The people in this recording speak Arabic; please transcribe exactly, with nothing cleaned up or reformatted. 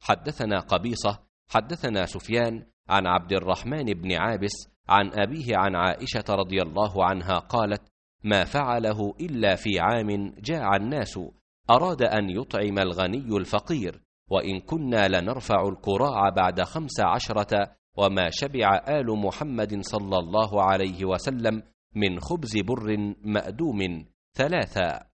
حدثنا قبيصة حدثنا سفيان عن عبد الرحمن بن عابس عن أبيه عن عائشة رضي الله عنها قالت: ما فعله إلا في عام جاع الناس، أراد أن يطعم الغني الفقير، وإن كنا لنرفع الكراع بعد خمس عشرة، وما شبع آل محمد صلى الله عليه وسلم من خبز بر مأدوم ثلاثا.